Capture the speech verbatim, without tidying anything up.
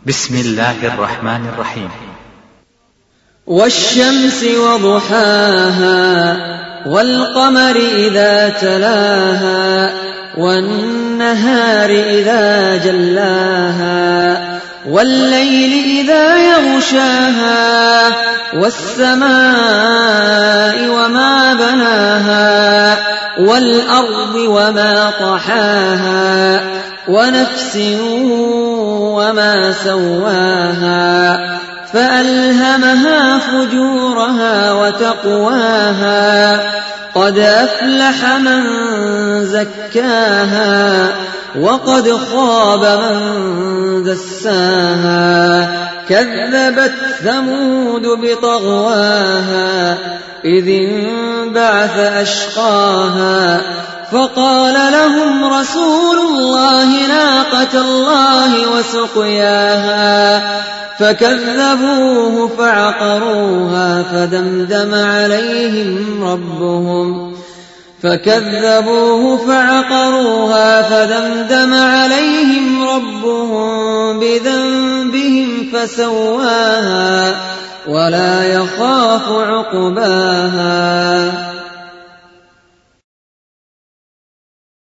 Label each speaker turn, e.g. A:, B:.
A: بسم الله الرحمن الرحيم.
B: والشمس وضحاها والقمر إذا تلاها والنهار إذا جلاها والليل إذا يغشاها والسماء وما بناها والأرض وما طحاها ونفس وما سواها فألهمها فجورها وتقواها قد أفلح من زكاها وقد خاب من دساها كذبت ثمود بطغواها إذ انبعث أشقاها فقال لهم رسول الله ناقة الله وسقياها فكذبوه فعقروها فدمدم عليهم ربهم فكذبوه فعقروها فدمدم عليهم ربهم بذنبهم فسواها ولا يخاف عقباها.